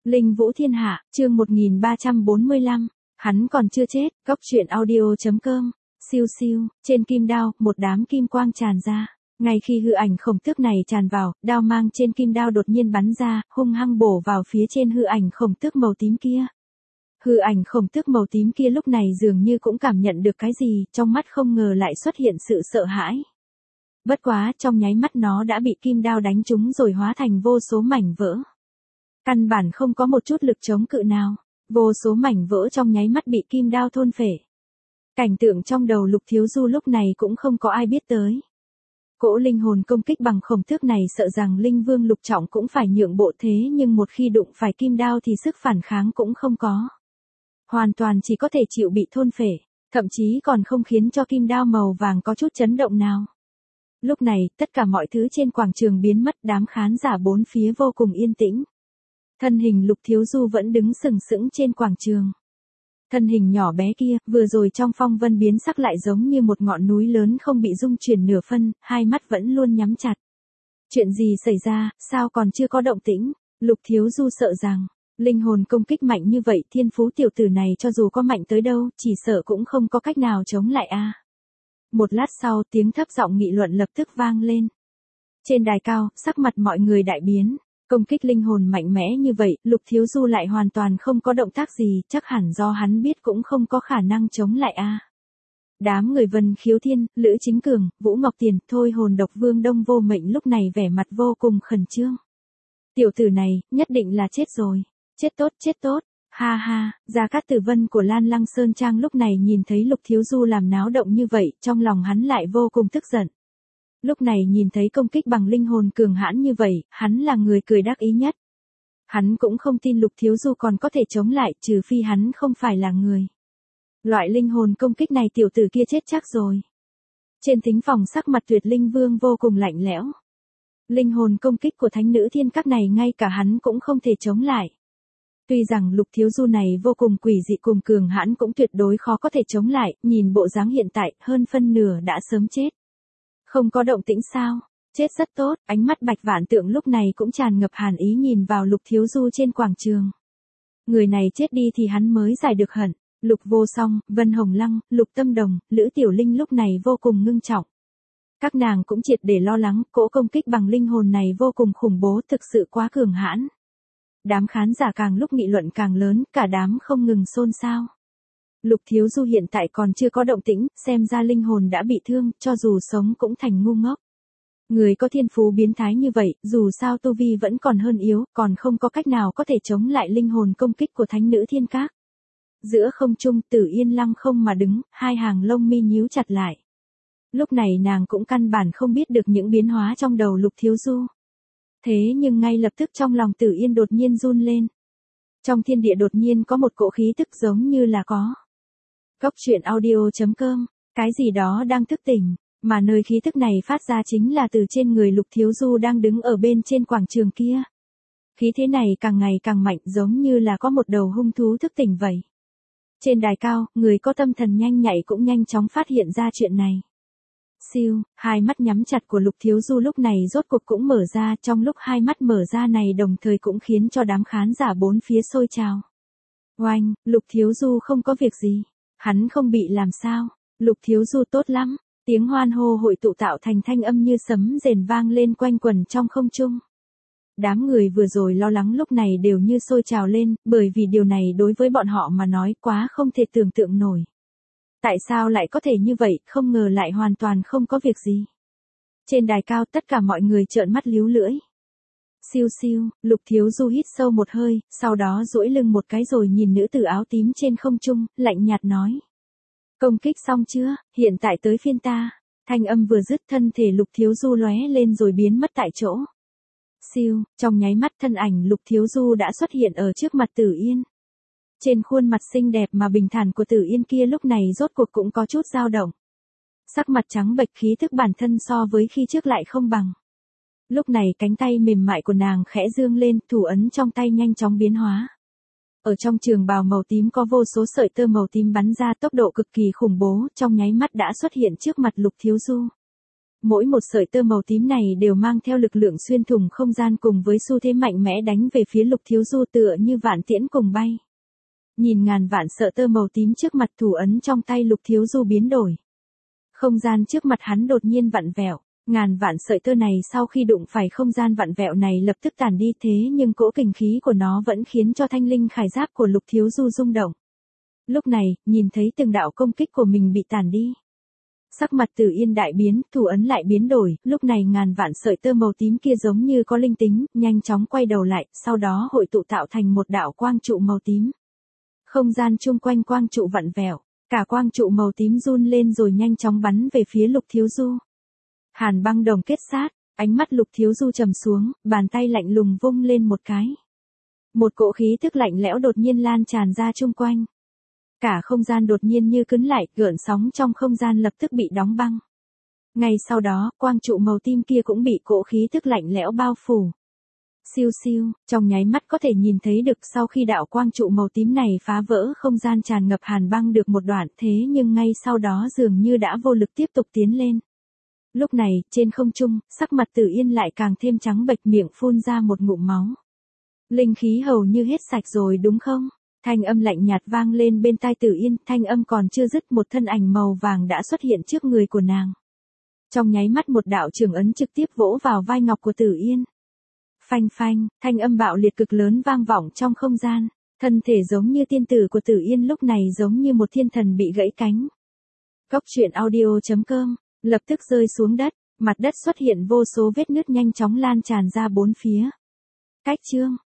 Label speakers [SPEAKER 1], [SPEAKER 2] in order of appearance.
[SPEAKER 1] Linh Vũ Thiên Hạ, chương 1345, hắn còn chưa chết, Cốc Truyện Audio.com, siêu siêu, trên kim đao, một đám kim quang tràn ra. Ngay khi hư ảnh khổng tước này tràn vào, đao mang trên kim đao đột nhiên bắn ra, hung hăng bổ vào phía trên hư ảnh khổng tước màu tím kia. Hư ảnh khổng tước màu tím kia lúc này dường như cũng cảm nhận được cái gì, trong mắt không ngờ lại xuất hiện sự sợ hãi. Bất quá, trong nháy mắt nó đã bị kim đao đánh trúng rồi hóa thành vô số mảnh vỡ. Căn bản không có một chút lực chống cự nào, vô số mảnh vỡ trong nháy mắt bị kim đao thôn phệ. Cảnh tượng trong đầu Lục Thiếu Du lúc này cũng không có ai biết tới. Cỗ linh hồn công kích bằng khổng tước này sợ rằng Linh Vương Lục Trọng cũng phải nhượng bộ, thế nhưng một khi đụng phải kim đao thì sức phản kháng cũng không có. Hoàn toàn chỉ có thể chịu bị thôn phệ, thậm chí còn không khiến cho kim đao màu vàng có chút chấn động nào. Lúc này, tất cả mọi thứ trên quảng trường biến mất, đám khán giả bốn phía vô cùng yên tĩnh. Thân hình Lục Thiếu Du vẫn đứng sừng sững trên quảng trường. Thân hình nhỏ bé kia, vừa rồi trong phong vân biến sắc lại giống như một ngọn núi lớn không bị rung chuyển nửa phân, hai mắt vẫn luôn nhắm chặt. Chuyện gì xảy ra, sao còn chưa có động tĩnh? Lục Thiếu Du sợ rằng, linh hồn công kích mạnh như vậy, thiên phú tiểu tử này cho dù có mạnh tới đâu, chỉ sợ cũng không có cách nào chống lại a. Một lát sau, tiếng thấp giọng nghị luận lập tức vang lên. Trên đài cao, sắc mặt mọi người đại biến. Công kích linh hồn mạnh mẽ như vậy, Lục Thiếu Du lại hoàn toàn không có động tác gì, chắc hẳn do hắn biết cũng không có khả năng chống lại a. Đám người Vân Khiếu Thiên, Lữ Chính Cường, Vũ Ngọc Tiền, Thôi Hồn Độc Vương Đông Vô Mệnh lúc này vẻ mặt vô cùng khẩn trương. Tiểu tử này, nhất định là chết rồi. Chết tốt. Ha ha, Gia Cát Tử Vân của Lan Lăng Sơn Trang lúc này nhìn thấy Lục Thiếu Du làm náo động như vậy, trong lòng hắn lại vô cùng tức giận. Lúc này nhìn thấy công kích bằng linh hồn cường hãn như vậy, hắn là người cười đắc ý nhất. Hắn cũng không tin Lục Thiếu Du còn có thể chống lại, trừ phi hắn không phải là người. Loại linh hồn công kích này tiểu tử kia chết chắc rồi. Trên thính phòng sắc mặt Tuyệt Linh Vương vô cùng lạnh lẽo. Linh hồn công kích của thánh nữ thiên các này ngay cả hắn cũng không thể chống lại. Tuy rằng Lục Thiếu Du này vô cùng quỷ dị cùng cường hãn cũng tuyệt đối khó có thể chống lại, nhìn bộ dáng hiện tại, hơn phân nửa đã sớm chết. Không có động tĩnh sao? Chết rất tốt, ánh mắt Bạch Vạn Tượng lúc này cũng tràn ngập hàn ý nhìn vào Lục Thiếu Du trên quảng trường. Người này chết đi thì hắn mới giải được hận. Lục Vô Song, Vân Hồng Lăng, Lục Tâm Đồng, Lữ Tiểu Linh lúc này vô cùng ngưng trọng. Các nàng cũng triệt để lo lắng, cỗ công kích bằng linh hồn này vô cùng khủng bố, thực sự quá cường hãn. Đám khán giả càng lúc nghị luận càng lớn, cả đám không ngừng xôn xao. Lục Thiếu Du hiện tại còn chưa có động tĩnh, xem ra linh hồn đã bị thương, cho dù sống cũng thành ngu ngốc. Người có thiên phú biến thái như vậy, dù sao tu vi vẫn còn hơn yếu, còn không có cách nào có thể chống lại linh hồn công kích của thánh nữ thiên các. Giữa không trung, Tử Yên lăng không mà đứng, hai hàng lông mi nhíu chặt lại. Lúc này nàng cũng căn bản không biết được những biến hóa trong đầu Lục Thiếu Du. Thế nhưng ngay lập tức trong lòng Tử Yên đột nhiên run lên. Trong thiên địa đột nhiên có một cỗ khí tức giống như là có. Cốc Truyện Audio.com, cái gì đó đang thức tỉnh, mà nơi khí tức này phát ra chính là từ trên người Lục Thiếu Du đang đứng ở bên trên quảng trường kia. Khí thế này càng ngày càng mạnh giống như là có một đầu hung thú thức tỉnh vậy. Trên đài cao, người có tâm thần nhanh nhạy cũng nhanh chóng phát hiện ra chuyện này. Siêu, hai mắt nhắm chặt của Lục Thiếu Du lúc này rốt cuộc cũng mở ra, trong lúc hai mắt mở ra này đồng thời cũng khiến cho đám khán giả bốn phía sôi trào. Oanh, Lục Thiếu Du không có việc gì. Hắn không bị làm sao, Lục Thiếu Du tốt lắm, tiếng hoan hô hội tụ tạo thành thanh âm như sấm rền vang lên quanh quẩn trong không trung. Đám người vừa rồi lo lắng lúc này đều như sôi trào lên, bởi vì điều này đối với bọn họ mà nói quá không thể tưởng tượng nổi. Tại sao lại có thể như vậy, không ngờ lại hoàn toàn không có việc gì. Trên đài cao tất cả mọi người trợn mắt líu lưỡi. Siêu siêu, Lục Thiếu Du hít sâu một hơi, sau đó duỗi lưng một cái rồi nhìn nữ tử áo tím trên không trung, lạnh nhạt nói. Công kích xong chưa, hiện tại tới phiên ta. Thanh âm vừa dứt thân thể Lục Thiếu Du lóe lên rồi biến mất tại chỗ. Siêu, trong nháy mắt thân ảnh Lục Thiếu Du đã xuất hiện ở trước mặt Tử Yên. Trên khuôn mặt xinh đẹp mà bình thản của Tử Yên kia lúc này rốt cuộc cũng có chút dao động. Sắc mặt trắng bệch khí thức bản thân so với khi trước lại không bằng. Lúc này cánh tay mềm mại của nàng khẽ dương lên, thủ ấn trong tay nhanh chóng biến hóa. Ở trong trường bào màu tím có vô số sợi tơ màu tím bắn ra tốc độ cực kỳ khủng bố, trong nháy mắt đã xuất hiện trước mặt Lục Thiếu Du. mỗi một sợi tơ màu tím này đều mang theo lực lượng xuyên thủng không gian cùng với xu thế mạnh mẽ đánh về phía Lục Thiếu Du tựa như vạn tiễn cùng bay. Nhìn ngàn vạn sợi tơ màu tím trước mặt, thủ ấn trong tay Lục Thiếu Du biến đổi. Không gian trước mặt hắn đột nhiên vặn vẹo, ngàn vạn sợi tơ này sau khi đụng phải không gian vặn vẹo này lập tức tản đi, thế nhưng cỗ kình khí của nó vẫn khiến cho thanh linh khải giáp của Lục Thiếu Du rung động. Lúc này, nhìn thấy từng đạo công kích của mình bị tản đi. Sắc mặt Tử Yên đại biến, thủ ấn lại biến đổi, lúc này ngàn vạn sợi tơ màu tím kia giống như có linh tính, nhanh chóng quay đầu lại, sau đó hội tụ tạo thành một đạo quang trụ màu tím. Không gian chung quanh quang trụ vặn vẹo, cả quang trụ màu tím run lên rồi nhanh chóng bắn về phía Lục Thiếu Du. Hàn băng đồng kết sát, ánh mắt Lục Thiếu Du trầm xuống, bàn tay lạnh lùng vung lên một cái. Một cỗ khí thức lạnh lẽo đột nhiên lan tràn ra chung quanh. Cả không gian đột nhiên như cứng lại, gợn sóng trong không gian lập tức bị đóng băng. Ngay sau đó, quang trụ màu tím kia cũng bị cỗ khí thức lạnh lẽo bao phủ. Siêu siêu, trong nháy mắt có thể nhìn thấy được sau khi đạo quang trụ màu tím này phá vỡ không gian tràn ngập hàn băng được một đoạn, thế nhưng ngay sau đó dường như đã vô lực tiếp tục tiến lên. Lúc này, trên không trung, sắc mặt Tử Yên lại càng thêm trắng bệch, miệng phun ra một ngụm máu. Linh khí hầu như hết sạch rồi đúng không? Thanh âm lạnh nhạt vang lên bên tai Tử Yên, thanh âm còn chưa dứt một thân ảnh màu vàng đã xuất hiện trước người của nàng. Trong nháy mắt một đạo trường ấn trực tiếp vỗ vào vai ngọc của Tử Yên. Phanh phanh, thanh âm bạo liệt cực lớn vang vọng trong không gian, thân thể giống như tiên tử của Tử Yên lúc này giống như một thiên thần bị gãy cánh. Cốc truyện audio.com, lập tức rơi xuống đất, mặt đất xuất hiện vô số vết nứt nhanh chóng lan tràn ra bốn phía. Cách chương